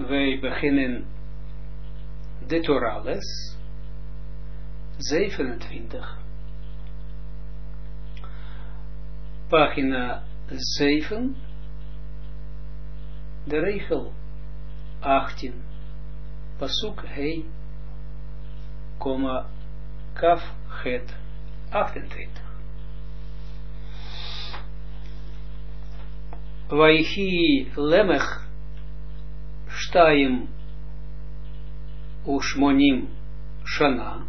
wij beginnen de Torah les 27. Pagina 7, de regel 18, pasuk hei, kaf het 28. Vaihi lemech shtayim ushmonim shana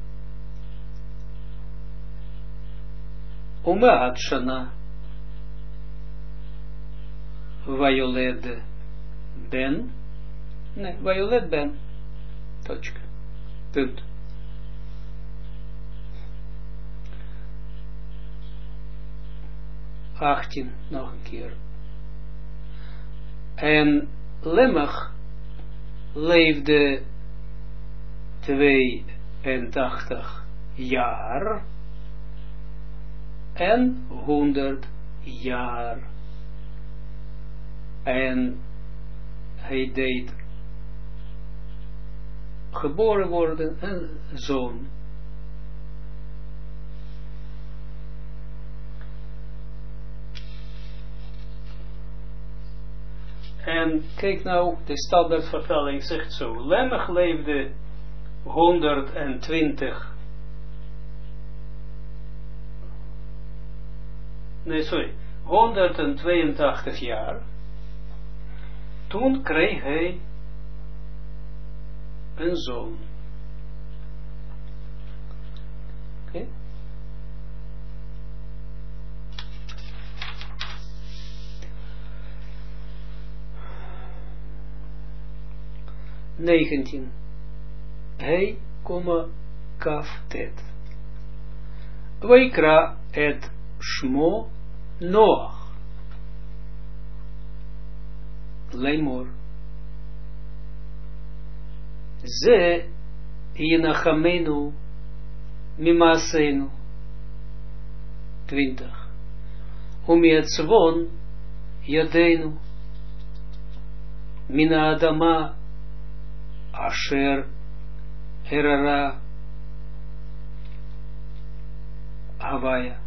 umaat shana vayoled ben vayoled ben точка punt. Achttien nog een keer. En Lemach leefde 82 jaar en 100 jaar. En hij deed geboren worden een zoon. En kijk nou, de standaardvertaling zegt zo. Lemach leefde 182 jaar. Toen kreeg hij een zoon. Oké. Okay. Negentien. Hij, kaf tet. Vaikra et shmo Noach. Lemor. Ze yinachamenu mimaasenu. 20. Umiatzvon yadenu. Mina adama asher herara Havaya.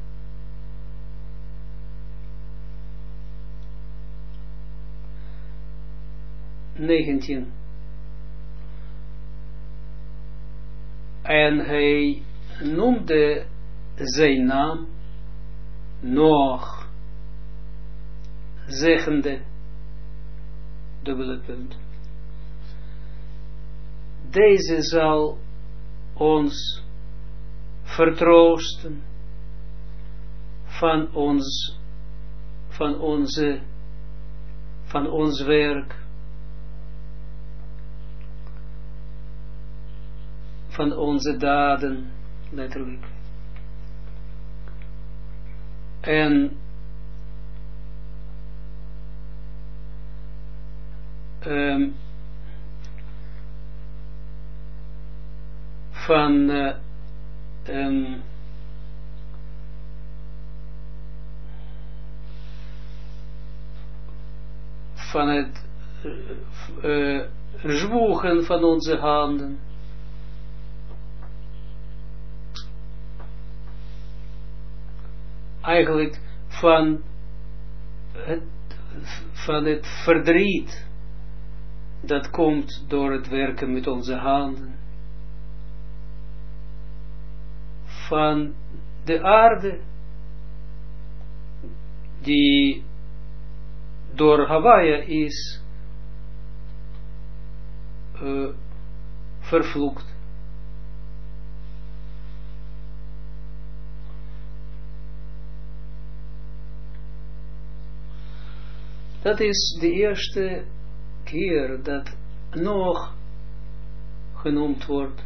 Negentien. En hij noemde zijn naam Noach, zeggende, dubbele punt. Deze zal ons vertroosten van ons werk, van onze daden, letterlijk. En van het zwoegen van onze handen. Eigenlijk van het verdriet dat komt door het werken met onze handen. Van de aarde die door Havaya is vervloekt. Dat is de eerste keer dat Noach genoemd wordt.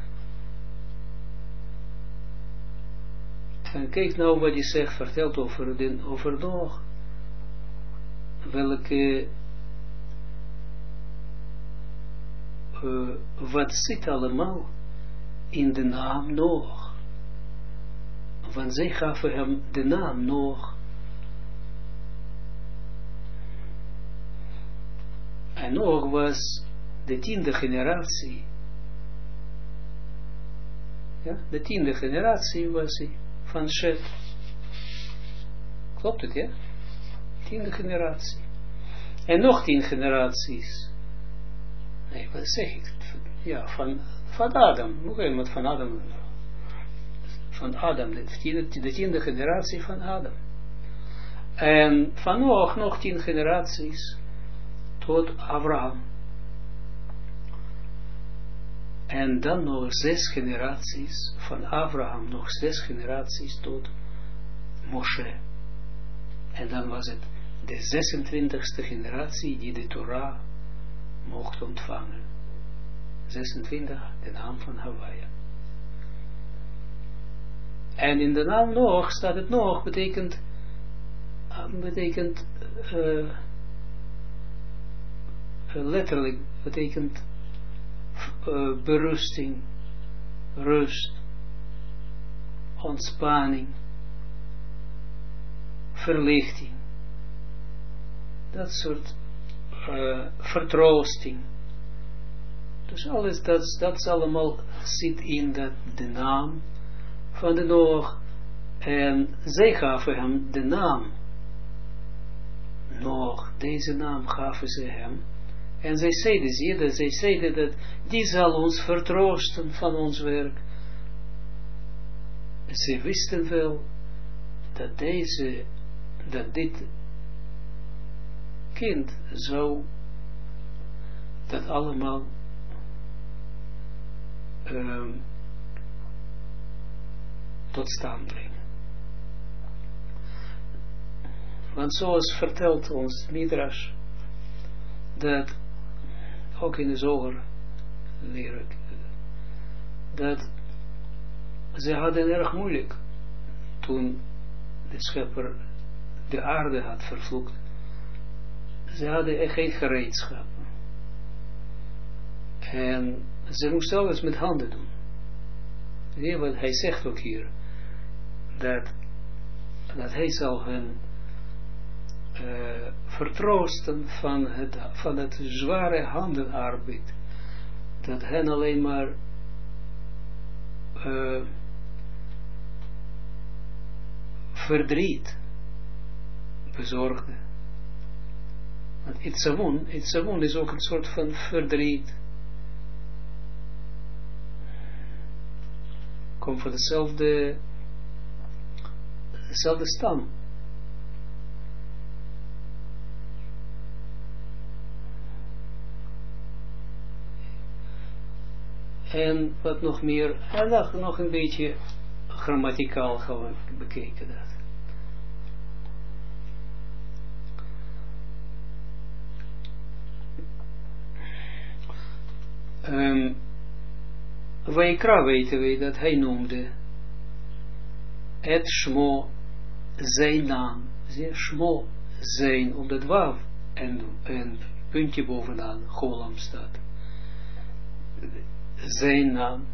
En kijk nou wat hij zegt, vertelt over Noach. Welke, wat zit allemaal in de naam Noach. Want zij gaven hem de naam Noach. En Noach was de 10e generatie, ja, de 10e generatie was hij van Shet. Klopt het, ja? 10e generatie. En nog 10 generaties. Nee, wat zeg ik? Ja, van Adam. Hoe kan je met van Adam? Van Adam, de 10e generatie van Adam. En van nog 10 generaties tot Abraham. En dan nog 6 generaties van Abraham, nog 6 generaties tot Moshe. En dan was het de 26e generatie die de Torah mocht ontvangen. 26, de naam van Hawaii. En in de naam nog staat het nog, betekent letterlijk, betekent berusting, rust, ontspanning, verlichting, dat soort vertroosting. Dus alles dat allemaal zit in de naam van de Noach. En zij gaven hem de naam Noach, deze naam gaven ze hem. En zij zeiden dat die zal ons vertroosten van ons werk. Ze wisten wel dat dit kind zou dat allemaal tot stand brengen. Want zoals vertelt ons Midrash, dat ook in de Zoger leer ik, dat ze hadden erg moeilijk toen de schepper de aarde had vervloekt. Ze hadden geen gereedschap. En ze moesten alles met handen doen. Zie wat hij zegt ook hier, dat hij zal hen vertroosten van het zware handenarbeid, dat hen alleen maar verdriet bezorgde. Want Itzavon is ook een soort van verdriet. Komt van dezelfde stam. En wat nog meer, en nog een beetje grammaticaal gaan we bekeken dat. Vayikra weten we dat hij noemde het Shmo zijn naam. Zie, Shmo zijn op dat wav en puntje bovenaan Golam staat. Zijn naam.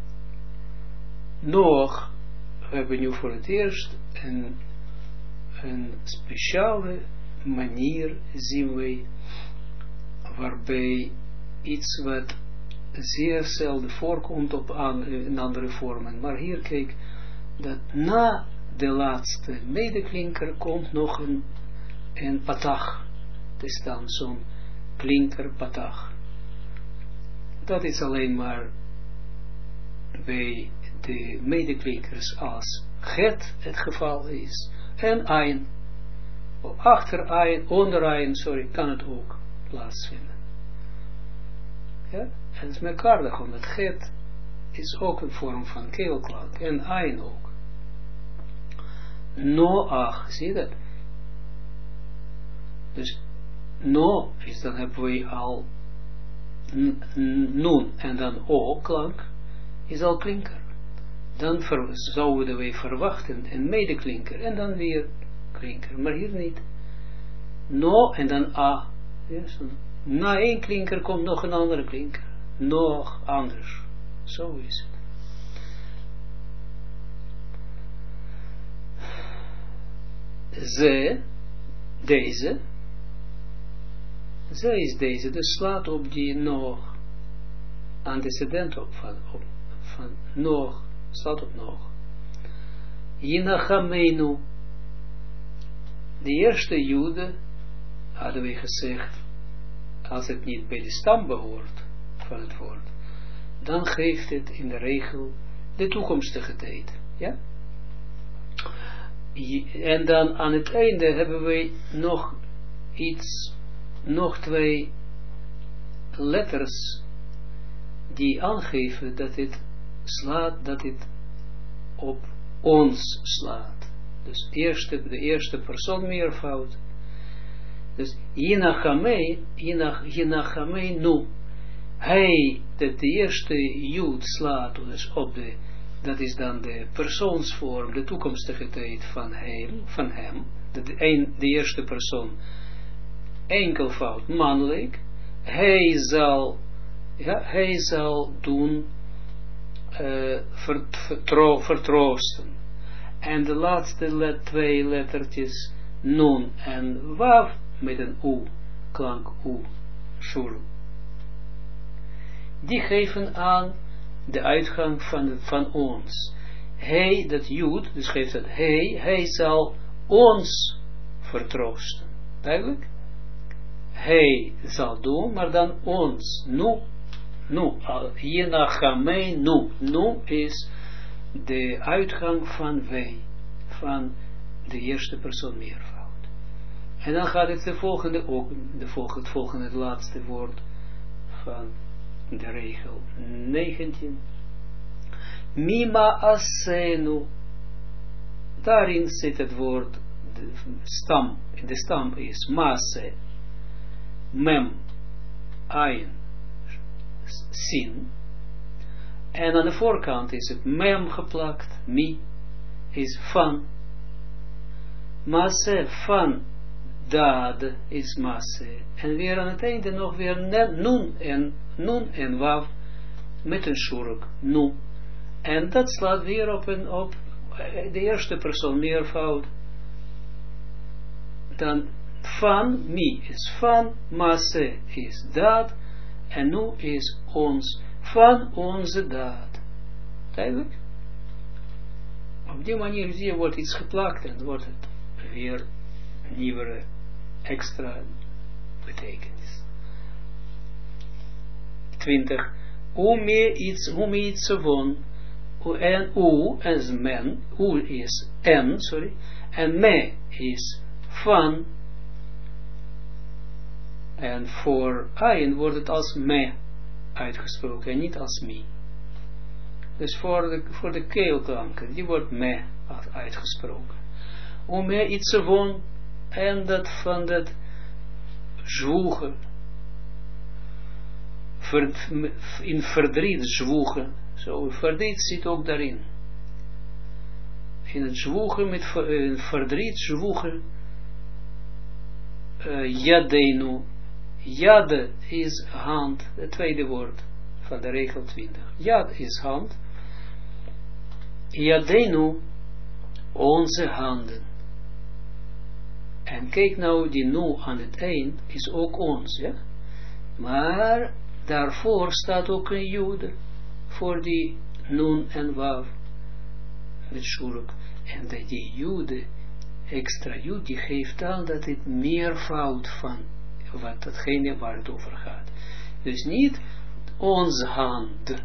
Nog, we hebben nu voor het eerst een speciale manier zien wij, waarbij iets wat zeer zelden voorkomt in andere vormen. Maar hier kijk, dat na de laatste medeklinker komt nog een patach te staan, zo'n klinker patach. Dat is alleen maar bij de medeklinkers als het geval is. En ein, achter ein, onder ein, kan het ook plaatsvinden. Ja, het is merkwaardig, omdat het is ook een vorm van keelklank en ein ook. Noach, zie je dat? Dus no is, dan hebben we al nun en dan o klank is al klinker. Dan zouden wij verwachten een medeklinker en dan weer klinker, maar hier niet. No en dan a. Yes. Na één klinker komt nog een andere klinker. Nog anders. Zo is het. Deze Zij is deze, dus slaat op die nog, antecedent van nog, slaat op nog. Yinachamenu, de eerste Jude, hadden we gezegd, als het niet bij de stam behoort van het woord, dan geeft het in de regel de toekomstige tijd. Ja? En dan aan het einde hebben we nog twee letters die aangeven dat het slaat, dat het op ons slaat. Dus de eerste persoon meervoud. Dus Yinachamei nu. Hij, dat de eerste Jood slaat, dus op dat is dan de persoonsvorm, de toekomstige tijd van hem, de eerste persoon, enkelvoud, mannelijk, hij zal doen, vertroosten. En de laatste twee lettertjes, nun en wav, met een u, klank u, shur. Die geven aan de uitgang van ons. Hij, dat Jood, dus geeft het hij zal ons vertroosten. Duidelijk? Hij zal doen, maar dan ons. Nu, Yinachamei nu. Nu is de uitgang van wij, van de eerste persoon meervoud. En dan gaat het het volgende, het laatste woord van de regel 19. Mima asenu. Daarin zit het woord, de stam is maase, mem, ayin, sin. En aan de voorkant is het mem geplakt, mi, is van. Maase, van, daad, is maase. En weer aan het einde nog weer nun en wav, met een shurk, nu. En dat slaat weer op de eerste persoon meervoud. Dan van, mi is van, maase is daad, en nu is ons, van onze daad. Duidelijk? Op die manier zie je, wordt iets geplakt en wordt het weer nieuwe, extra betekenis. 20. Ume iets won. En is men, is en, en me is van, en voor ayin wordt het als me uitgesproken, en niet als mi. Dus voor de keelklanken, die wordt me uitgesproken. Me iets won, en dat van dat zwoegen, in verdriet zwoegen. Zo, verdriet zit ook daarin. In het zwoegen, met verdriet zwoegen, yadenu. Yad is hand, het tweede woord van de regel 20. Yad is hand. Yadenu, onze handen. En kijk nou, die nu aan het eind is ook ons, ja. Maar daarvoor staat ook een Jude. Voor die nun en wav met shuruk. En dat die Jude, extra Jude, die geeft aan dat het meervoud van wat datgene waar het over gaat. Dus niet onze hand,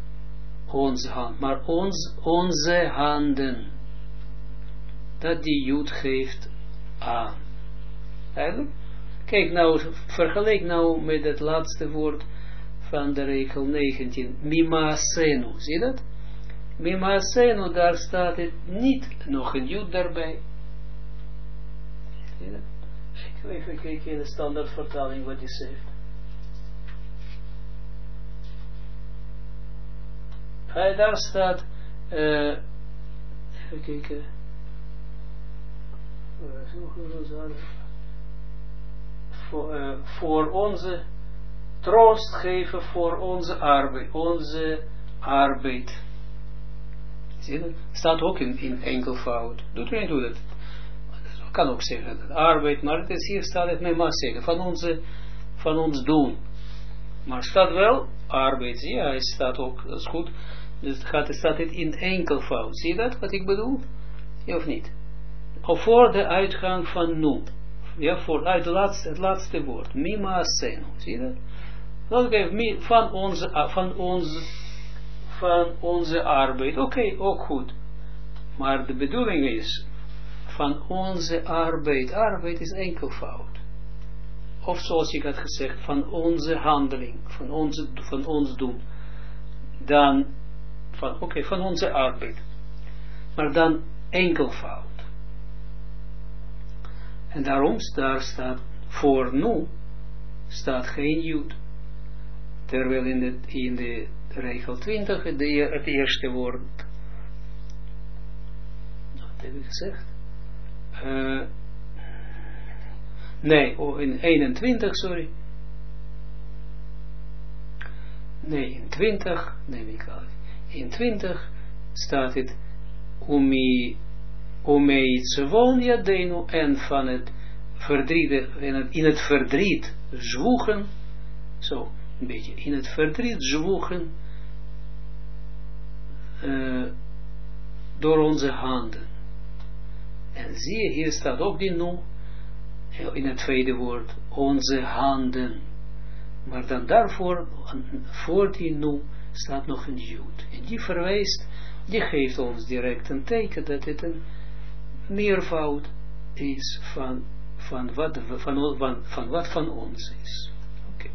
maar onze handen. Dat die Jude geeft aan. Eigenlijk? Kijk nou, vergelijk nou met het laatste woord van de regel 19, Mimaasenu, zie dat? Mimaasenu, daar staat het niet nog een Jud daarbij. Zie dat? Ik wil even kijken in de standaardvertaling wat die zegt. Daar staat, even kijken, voor onze troost geven voor onze arbeid. Zie je? Staat ook in enkelvoud. Doet u niet, doe dat. Kan ook zeggen dat arbeid, maar het is hier staat het met maar zeggen van ons doen. Maar staat wel arbeid, ja, hij staat ook, dat is goed. Dus staat het in enkelvoud. Zie je dat, wat ik bedoel? Ja of niet? Of voor de uitgang van nu. Ja, voor uit het laatste woord. Mima senu. Zie je dat? Oké, van onze arbeid. Oké, ook goed. Maar de bedoeling is, van onze arbeid. Arbeid is enkelvoud. Of zoals ik had gezegd, van onze handeling. Van ons doen. Dan, van onze arbeid. Maar dan enkelvoud. En daarom daar staat voor nu, staat geen Jud. Terwijl in de regel 20 het eerste woord, wat heb ik gezegd? Nee, in 21, sorry. Nee, in 20, neem ik al. In 20 staat het Omeitzevon Yadenu, en van het verdriet, in het verdriet zwoegen, zo, een beetje, in het verdriet zwoegen, door onze handen. En zie je, hier staat ook die nu, in het tweede woord, onze handen. Maar dan daarvoor, voor die nu, staat nog een Jud. En die verwijst, die geeft ons direct een teken dat het een meervoud is van wat van ons is. Oké.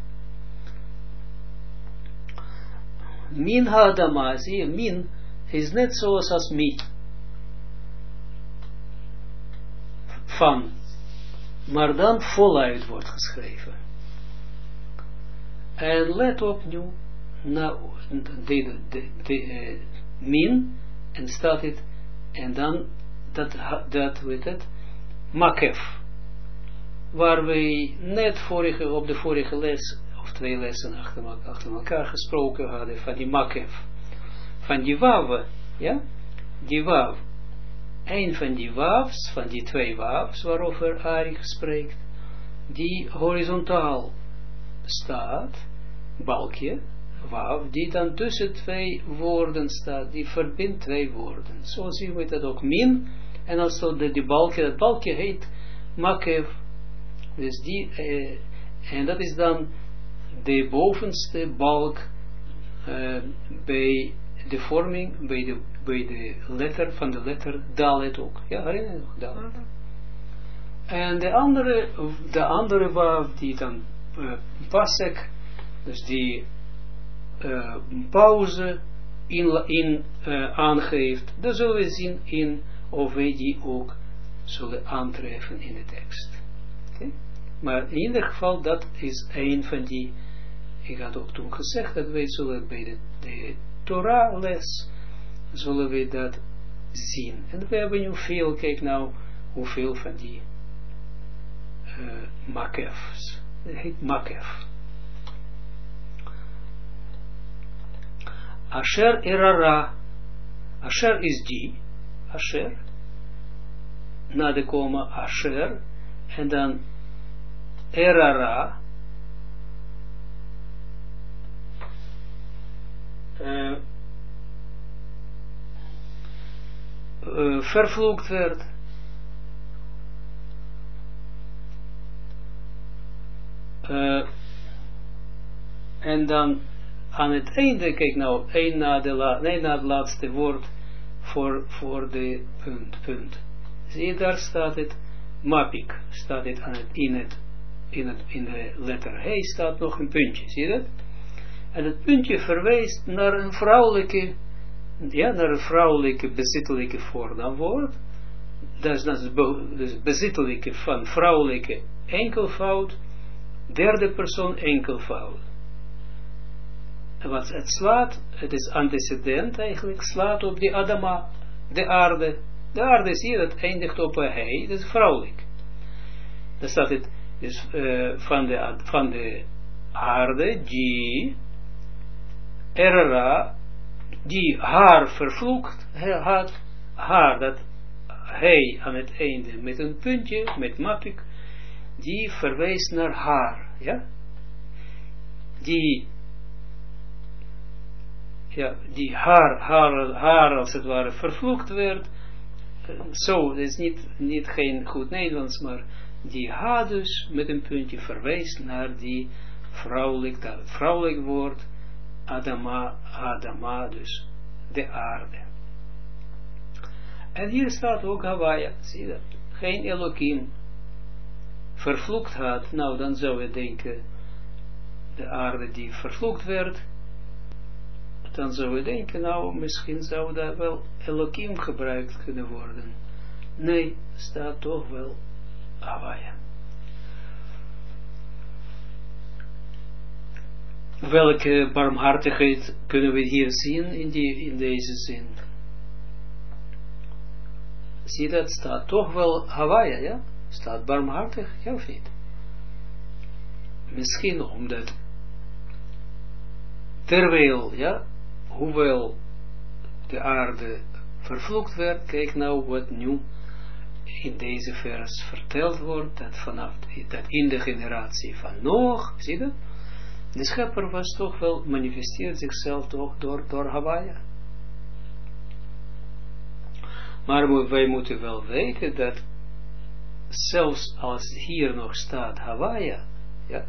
Min ha-adama, zie je, min is net zoals als mi. Van, maar dan voluit wordt geschreven. En let op nu, min, en staat het, en dan dat weet het, makef, waar wij net op de vorige les, of 2 lessen achter elkaar gesproken hadden, van die makef, van die wav, ja, die wav, een van die wavs, van die 2 wavs, waarover Ari spreekt, die horizontaal staat, balkje, wav, die dan tussen 2 woorden staat, die verbindt 2 woorden. Zo zien we dat ook min, en als die balkje, dat balkje heet makev, dus die, en dat is dan de bovenste balk bij de vorming, bij de letter, van de letter dalet ook. Ja, herinner je nog, dalet. En de andere wav, die dan pasek, dus die pauze aangeeft, dat zullen we zien of wij die ook zullen aantreffen in de tekst. Okay? Maar in ieder geval, dat is een van die, ik had ook toen gezegd, dat wij zullen bij de Torah les, zullen we dat zien. En we hebben nu veel, kijk nou, hoeveel van die makefs. Dat heet makef. Asher erara. Asher is die. Asher. Na de komma Asher. En dan erara. Vervloekt werd. En dan aan het einde, kijk nou, één na het laatste woord voor de punt. Zie je, daar staat het mapik, staat het aan in de letter He staat nog een puntje, zie je dat? En het puntje verwijst naar een vrouwelijke, bezittelijke voornaamwoord. Dat is dus bezittelijke van vrouwelijke enkelvoud, derde persoon enkelvoud. Wat het slaat, het is antecedent eigenlijk, slaat op die Adama, de aarde. De aarde, zie je, dat eindigt op een hij, dat is vrouwelijk. Dan staat het, dus van de aarde, die erra, die haar vervloekt had, haar, dat hij aan het einde met een puntje, met mapik, die verwijst naar haar, ja? die haar als het ware vervloekt werd, zo, dat is niet geen goed Nederlands, maar die ha dus met een puntje verwijst naar die vrouwelijk woord, Adama, dus de aarde. En hier staat ook Hawaii, zie je dat? Geen Elohim vervloekt had, nou dan zou je denken, de aarde die vervloekt werd, dan zou je denken, nou misschien zou daar wel Elohim gebruikt kunnen worden. Nee, staat toch wel Hawaii. Welke barmhartigheid kunnen we hier zien in deze zin? Zie dat, staat toch wel Hawaii, ja? Staat barmhartig, ja of niet? Misschien omdat terwijl, ja, hoewel de aarde vervloekt werd, kijk nou wat nu in deze vers verteld wordt, dat in de generatie van Noach, zie je, de schepper was toch wel, manifesteert zichzelf toch door Hawaii. Maar wij moeten wel weten dat zelfs als hier nog staat Hawaii, ja,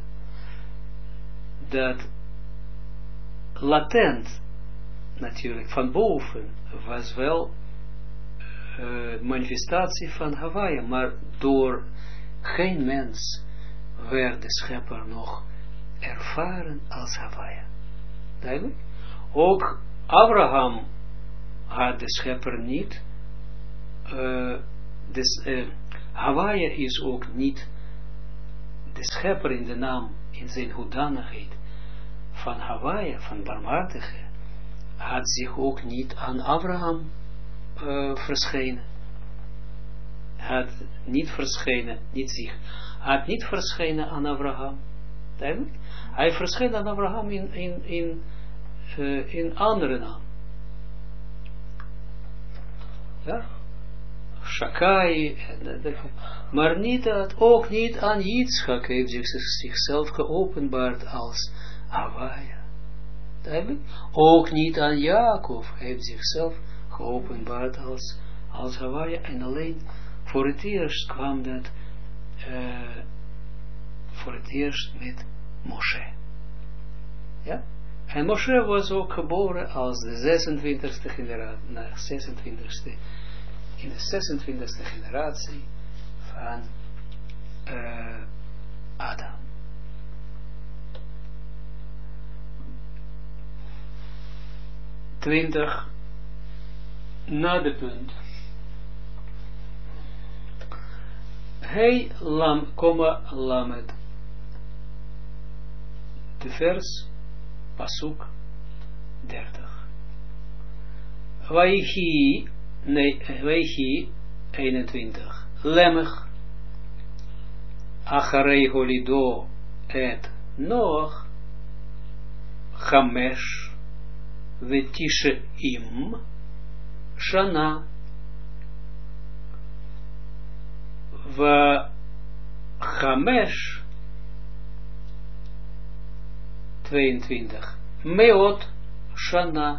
dat latent natuurlijk van boven was wel manifestatie van Hawaii, maar door geen mens werd de schepper nog ervaren als Hawaii. Duidelijk? Ook Abraham had de schepper niet, Hawaii is ook niet de schepper in de naam, in zijn hoedanigheid van Hawaii, van barmhartige, had zich ook niet aan Abraham verschenen. Had niet verschenen aan Abraham. Duidelijk? Hij verscheen aan Abraham in andere naam. Ja? Shakai, maar ook niet aan Yitzchak heeft zichzelf geopenbaard als Hawaii. Duidelijk? Ook niet aan Jacob heeft zichzelf geopenbaard als Hawaii, en alleen voor het eerst kwam dat voor het eerst met Moshe. Ja? En Moshe was ook geboren als de 26e generatie, in de 26e generatie van Adam. Na de punt. Hey lamet. De vers, pasuk 30. Vaihi 21. Lemech. Acharei holido et Noach. Chamesh. Vetishe im. Shana. Chamesh 22 Meot Shana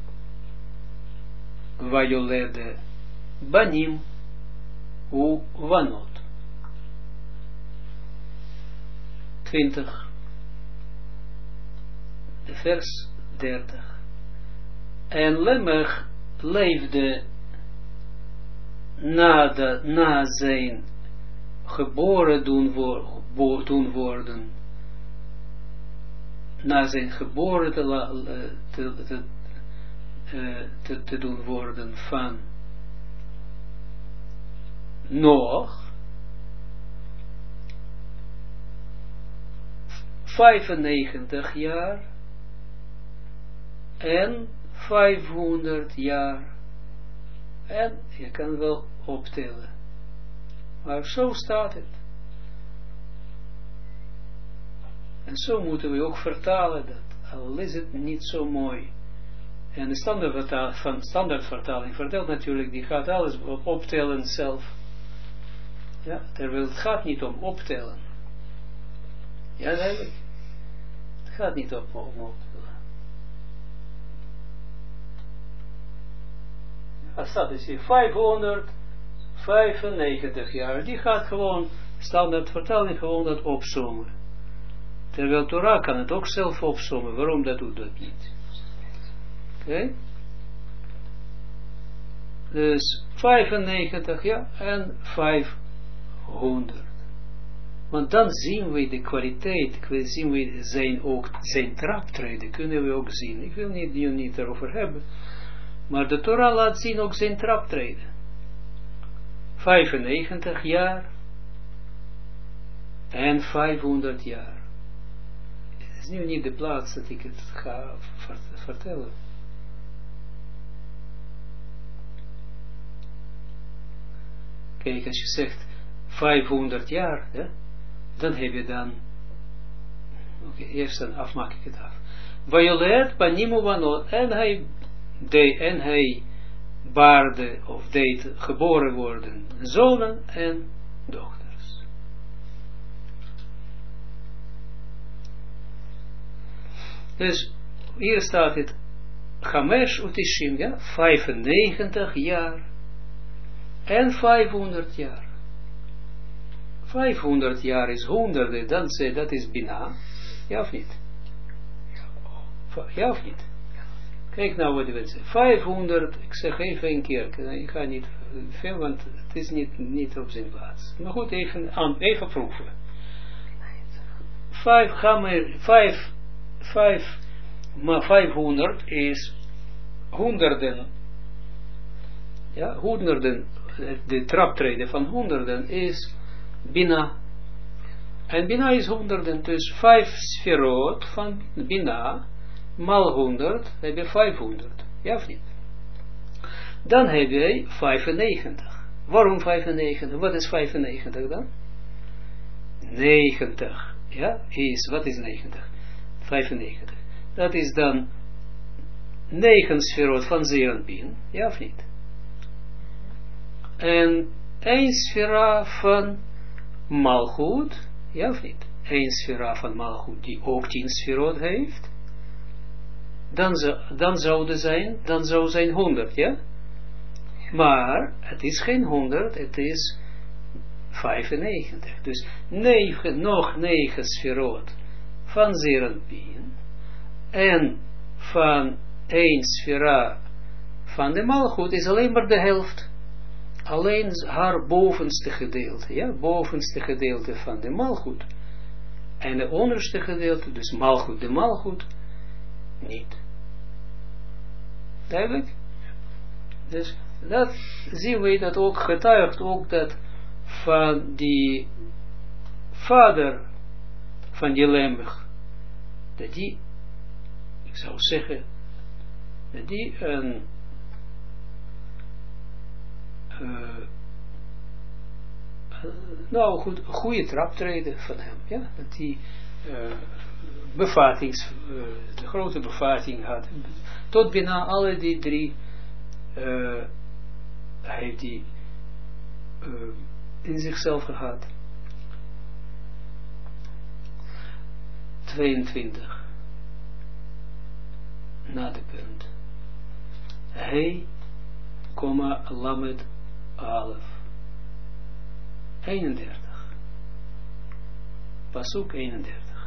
Vayolede Banim U Vanot 20 de vers 30 En Lemech leefde na zijn geboren doen worden, na zijn geboren te doen worden van Noach, 95 jaar en 500 jaar. En je kan wel optellen. Maar zo staat het. En zo moeten we ook vertalen dat. Al is het niet zo mooi. En de standaardvertaling vertelt natuurlijk, die gaat alles optellen zelf. Ja, terwijl het gaat niet om optellen. Ja, duidelijk. Het gaat niet op. Ja, staat dus hier 595 jaar. Die gaat gewoon, standaard vertaling, gewoon dat opzommen. Terwijl Torah kan het ook zelf opzommen. Waarom dat doet dat niet? Oké? Dus 95, ja, en 500. Want dan zien we de kwaliteit, zien we zijn traptreden, kunnen we ook zien. Ik wil niet erover hebben, maar de Torah laat zien ook zijn traptreden. 95 jaar en 500 jaar. Het is nu niet de plaats dat ik het ga vertellen. Kijk, als je zegt 500 jaar, ja, dan heb je dan, eerst dan maak ik het af. Violet panimu vanot, en hij baarde of deed geboren worden zonen en dochters. Dus hier staat het Chamesh utishim, ja, 95 jaar en 500 jaar. 500 jaar is honderden, dan zeg dat is Bina. Ja of niet? Ja of niet? Kijk nou wat we zeggen. 500, ik zeg even een keer. Ik ga niet veel, want het is niet op zijn plaats. Maar goed, even proeven. 500 is honderden. Ja, honderden. De traptreden van honderden is Bina. En Bina is honderden. Dus 5 sferot van Bina mal 100 heb je 500. Ja of niet? Dan heb je 95. Waarom 95? Wat is 95 dan? 90. Ja, wat is 90? 95. Dat is dan 9 sferot van Zeranpin. Ja of niet? En 1 sfera van Malchut. Ja of niet? 1 sfera van Malchut die ook 10 sferot heeft. Dan zou zijn 100, ja? Maar het is geen 100, het is 95. Dus nog 9 sferot van Zeranpin en van 1 sfera van de Malchut is alleen maar de helft. Alleen haar bovenste gedeelte, ja, bovenste gedeelte van de Malchut en de onderste gedeelte, dus Malchut, de Malchut, niet. Duidelijk? Dus dat zien we dat ook getuigt ook dat van die vader van die Lemech, dat die, ik zou zeggen, dat die een goede traptreden van hem, ja, dat die de grote bevatting had, tot bijna alle die drie heeft die in zichzelf gehad. 22 na de punt. Hij, Lamed Alef 31 Pasuk 31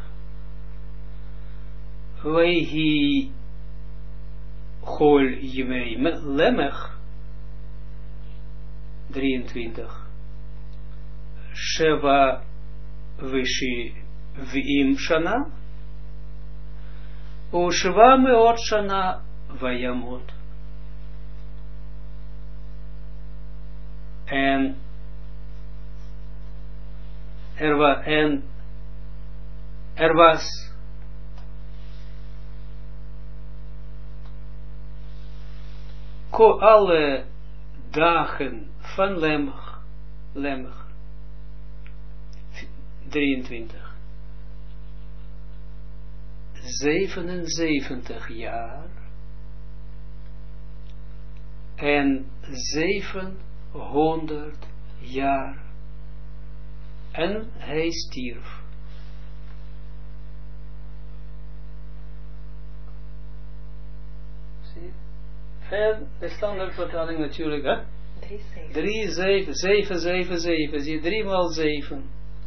Weihi Chol Yimei Lemech 23 Sheva Vishi Vim Shana Ushva Meot Shana Vayamot. En er was alle dagen van Lemech 23 77 jaar en 700 jaar en hij stierf. En de standaardvertaling natuurlijk, hè? 3, 7, 7, 7, 7. Zie je, 3 maal 7.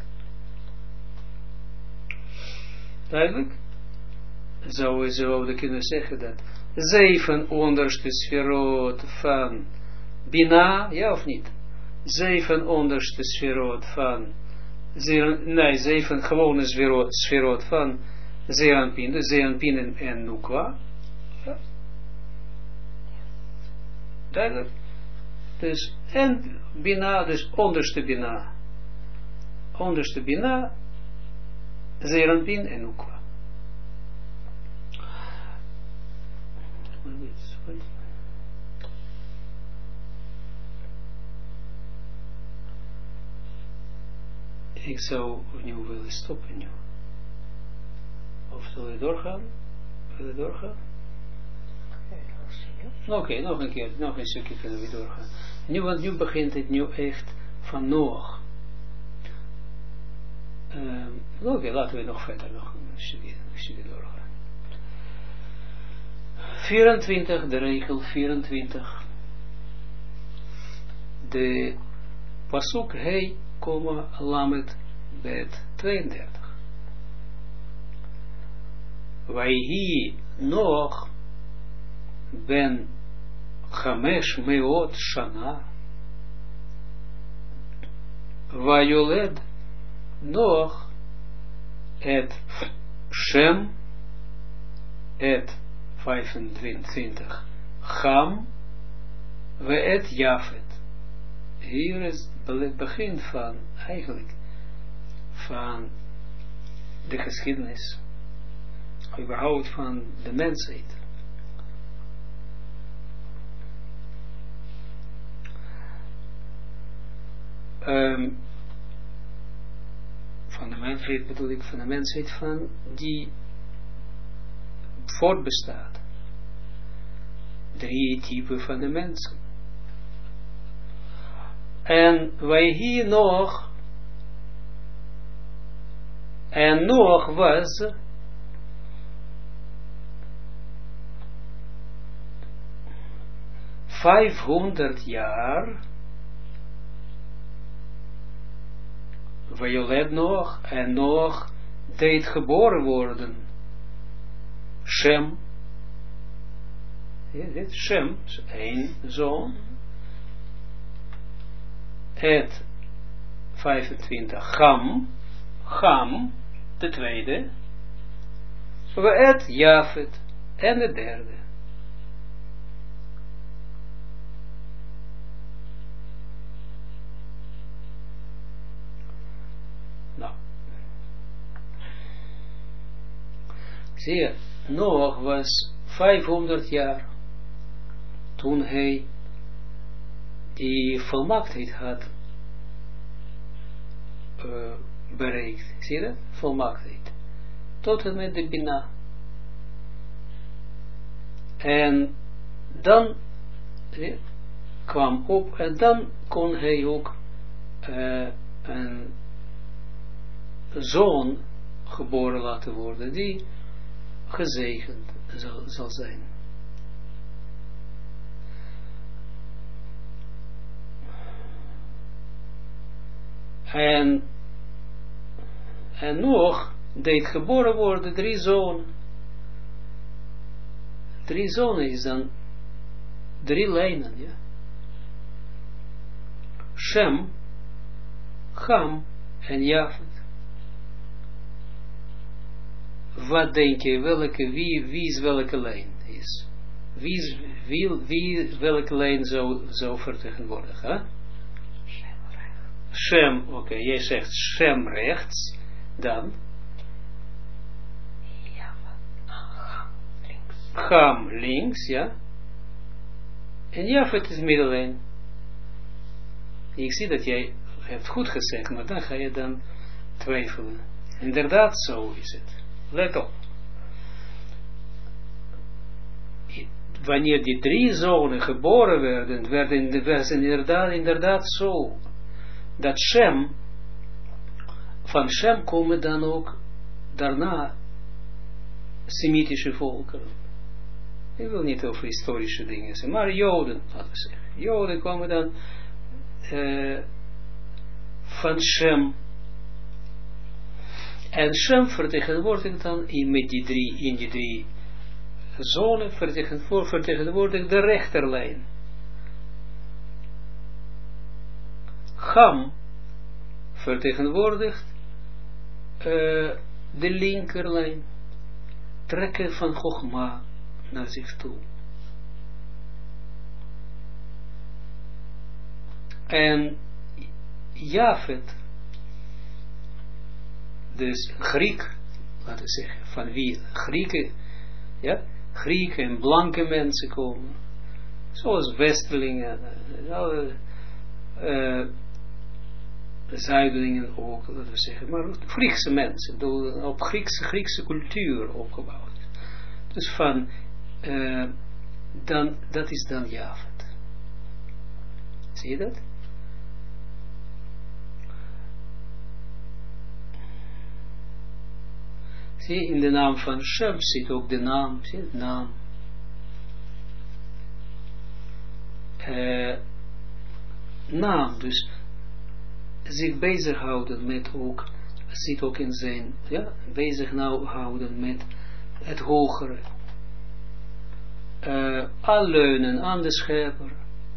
Duidelijk? Zo zouden kunnen zeggen dat 7 onderste sferot van Bina, ja of niet? 7 onderste sferot van, nee, 7 gewone sferot van Zeranpin, dus Zeranpin en Nukwa. Ja. Duidelijk? Dus, en Bina, dus onderste Bina. Onderste Bina, Zeranpin en Nukwa. Ik zou nu willen stoppen nu. Of zullen we doorgaan? Willen we doorgaan? Oké, nog een keer, nog een stukje kunnen we doorgaan. Nu, want nu begint het nu echt van Noach. Oké, laten we nog verder nog een stukje doorgaan. 24, de regel 24. De pasuk Hei, Lamet, Bet 32. Vaihi Noach ben Chamesh Meot Shana. Vayoled Noach et Shem et 25 Cham we et Jafet. Hier is het begin van, eigenlijk, van de geschiedenis, überhaupt van de mensheid. Van de mensheid bedoel ik, van de mensheid van die voortbestaat. 3 typen van de mensen. En wij hier nog, en nog was 500 jaar, Violet nog, en nog deed geboren worden, Shem, Shem, één zoon, het 25, Cham, de tweede, we het Jafet, en de derde. Nou, zie je, Noach was 500 jaar toen hij die volmaaktheid had bereikt. Zie je dat? Volmaaktheid. Tot en met de Bina. En dan kwam op en dan kon hij ook een zoon geboren laten worden die gezegend zal zijn. En nog deed geboren worden 3 zonen. 3 zonen is dan 3 lijnen, ja. Shem, Cham en Jafet. Wat denk je, wie is welke lijn is? Wie welke lijn zou vertegenwoordigen, hè? Shem, oké, jij zegt Shem rechts, dan Cham links, ja, en Jafet is middellijn. Ik zie dat jij hebt goed gezegd, maar dan ga je dan twijfelen. Inderdaad, zo is het. Let op. Wanneer die 3 zonen geboren werden inderdaad zo, dat Shem, van Shem komen dan ook daarna Semitische volkeren. Ik wil niet over historische dingen zeggen, maar Joden, laten we zeggen. Joden komen dan van Shem. En Shem vertegenwoordigt dan in die drie zonen, vertegenwoordigt de rechterlijn. Ham vertegenwoordigt de linkerlijn. Trekken van Chogma naar zich toe. En Jafet, dus Griek, laten we zeggen, van wie Grieken, ja, Grieken en blanke mensen komen, zoals Westerlingen, Zuidelingen ook, laten we zeggen, maar Griekse mensen, op Griekse cultuur opgebouwd. Dus van, dat is dan Jafet. Zie je dat? Zie, in de naam van Shem zit ook de naam, zie je, naam. Naam, dus zich bezighouden met ook, zit ook in zijn, ja, bezig nou houden met het hogere. Aanleunen aan de schepper.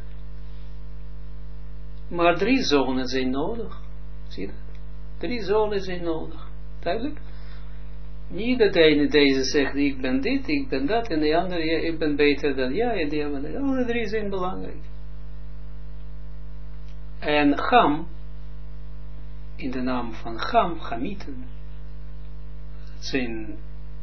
Maar 3 zonen zijn nodig. Zie je dat? 3 zonen zijn nodig. Duidelijk? Niet dat deze zegt, ik ben dit, ik ben dat, en de andere, ja, ik ben beter dan jij, en die andere. Alle 3 zijn belangrijk. En Ham, in de naam van Ham, Hamieten, dat zijn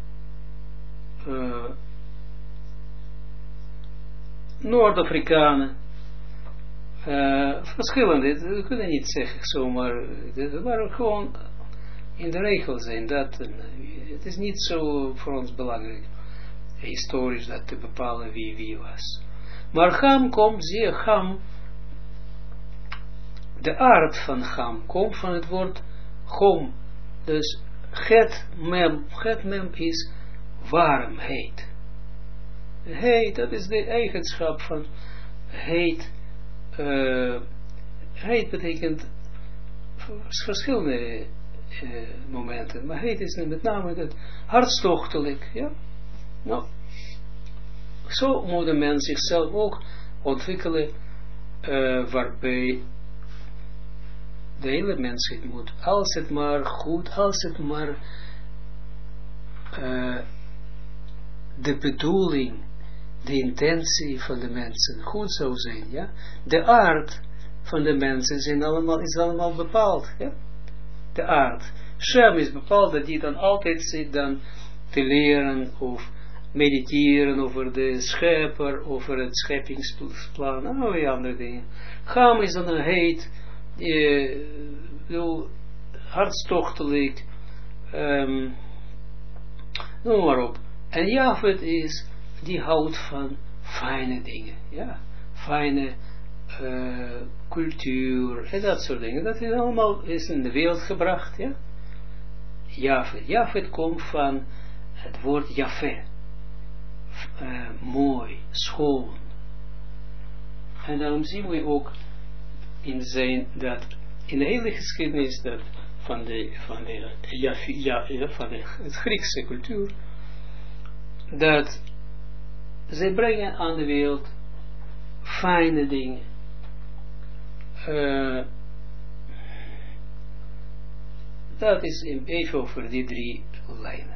Noord-Afrikanen, verschillende, we kunnen niet zeggen zomaar, maar gewoon in de regel zijn dat, het is niet zo voor ons belangrijk, historisch dat te bepalen wie was. Maar Ham komt, zie je, Ham, de aard van Ham komt van het woord Chom, dus het mem is warmheid. Heet, dat is de eigenschap van heet. Heet betekent verschillende momenten, maar heet is met name dat hartstochtelijk, ja. Nou, zo moet de mens zichzelf ook ontwikkelen, waarbij de hele mensheid moet, als het maar goed, als het maar de bedoeling, de intentie van de mensen goed zou zijn, ja. De aard van de mensen is allemaal bepaald, ja. De aard. Shem is bepaald dat die dan altijd zit dan te leren of mediteren over de schepper, over het scheppingsplan, en allerlei andere dingen. Ham is dan een heet, hartstochtelijk, noem maar op. En Jafet is, die houdt van fijne dingen, ja, fijne cultuur en dat soort dingen. Dat is allemaal in de wereld gebracht, ja. Jafet komt van het woord Jafé, mooi, schoon. En daarom zien we ook in de hele geschiedenis dat van de Griekse cultuur, dat zij brengen aan de wereld fijne dingen. Dat is even over die 3 lijnen.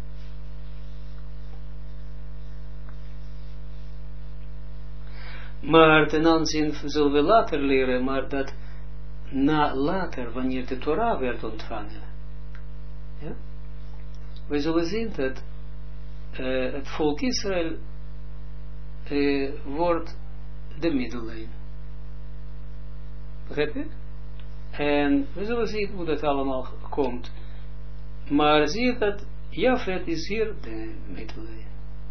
Maar ten aanzien zullen we later leren, maar dat later, wanneer de Torah werd ontvangen, ja, we zullen zien dat het volk Israël wordt de middellijn. Begrijp je? En we zullen zien hoe dat allemaal komt. Maar zie je dat Jafet is hier de middellijn.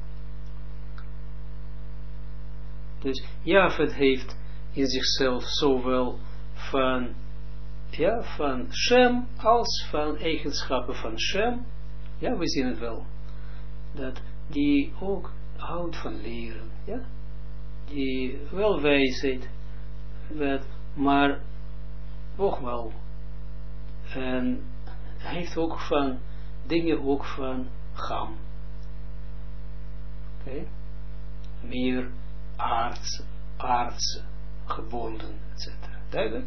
Dus Jafet heeft in zichzelf zowel van Shem als van eigenschappen van Shem. Ja, we zien het wel. Dat die ook houdt van leren, ja, die wel wijsheid, maar ook wel, en hij heeft ook van, dingen ook van Cham, oké, meer aardse, gebonden, etc. Duidelijk?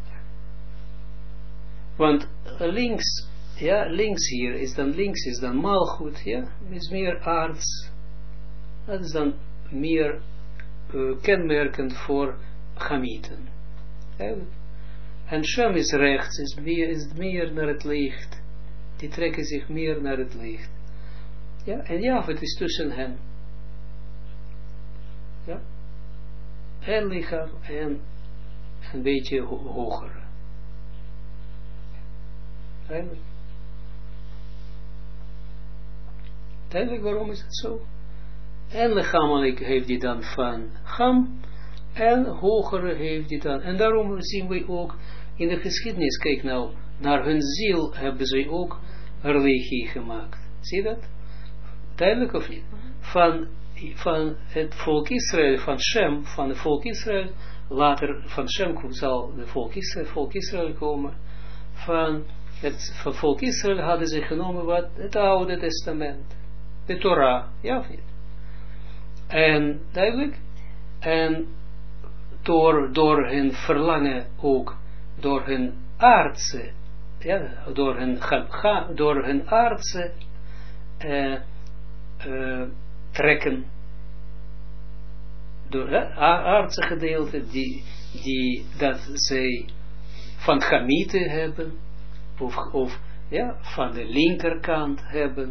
Want links, ja, links is dan malgoed, ja, is meer aards. Dat is dan meer kenmerkend voor Chamieten. En Shem is rechts, is meer naar het licht. Die trekken zich meer naar het licht. Ja, en ja, het is tussen hen. Ja. En lichaam en een beetje hoger. Duidelijk waarom is het zo? En lichamelijk heeft hij dan van Cham, en hogere heeft hij dan. En daarom zien we ook in de geschiedenis, kijk nou, naar hun ziel hebben ze ook religie gemaakt. Zie je dat? Duidelijk of niet? Van het volk Israël, van Shem, van het volk Israël, later van Shem zal het volk Israël komen, van het volk Israël hadden ze genomen wat? Het Oude Testament, de Torah, ja of niet? En duidelijk, en door hun verlangen ook, door hun aardse, ja, door hun aardse trekken, door aardse gedeelte dat zij van Chamieten hebben, of ja, van de linkerkant hebben,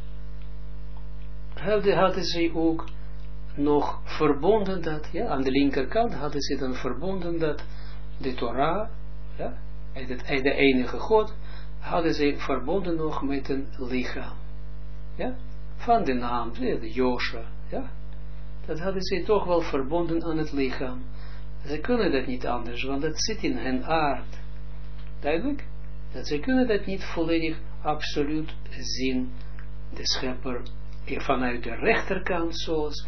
hadden ze ook nog verbonden dat, ja, aan de linkerkant hadden ze dan verbonden dat de Torah, ja, de enige God, hadden ze verbonden nog met een lichaam, ja, van de naam, de Joshua, ja, dat hadden ze toch wel verbonden aan het lichaam. Ze kunnen dat niet anders, want dat zit in hun aard, duidelijk, dat ze kunnen dat niet volledig absoluut zien, de schepper, vanuit de rechterkant, zoals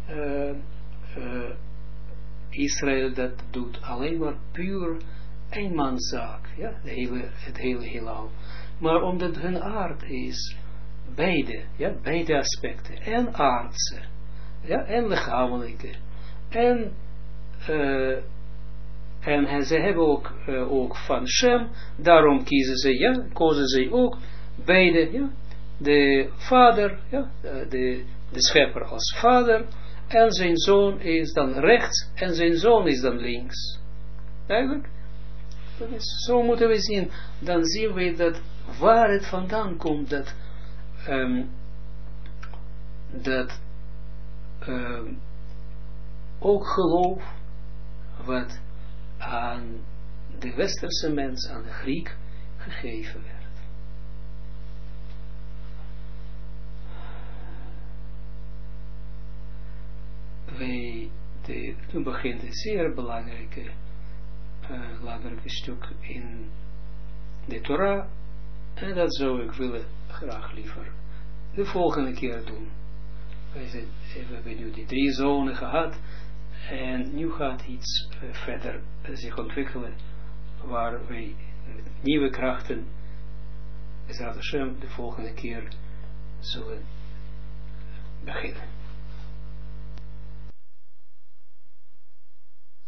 Israël dat doet, alleen maar puur eenmanszaak, ja, het hele heelal. Maar omdat hun aard is, beide aspecten, en aardse, ja, en lichamelijke, en ze hebben ook van Shem, daarom kozen ze ook beide, ja, de vader, ja, de schepper als vader, en zijn zoon is dan rechts, en zijn zoon is dan links. Duidelijk? Dat is, zo moeten we zien. Dan zien we dat waar het vandaan komt, dat ook geloof, wat aan de westerse mens, aan de Griek, gegeven werd. Nu begint een zeer belangrijke stuk in de Torah, en dat zou ik willen graag liever de volgende keer doen. We hebben nu die 3 zonen gehad, en nu gaat iets verder zich ontwikkelen, waar wij nieuwe krachten, Bezrat Hashem, de volgende keer zullen beginnen.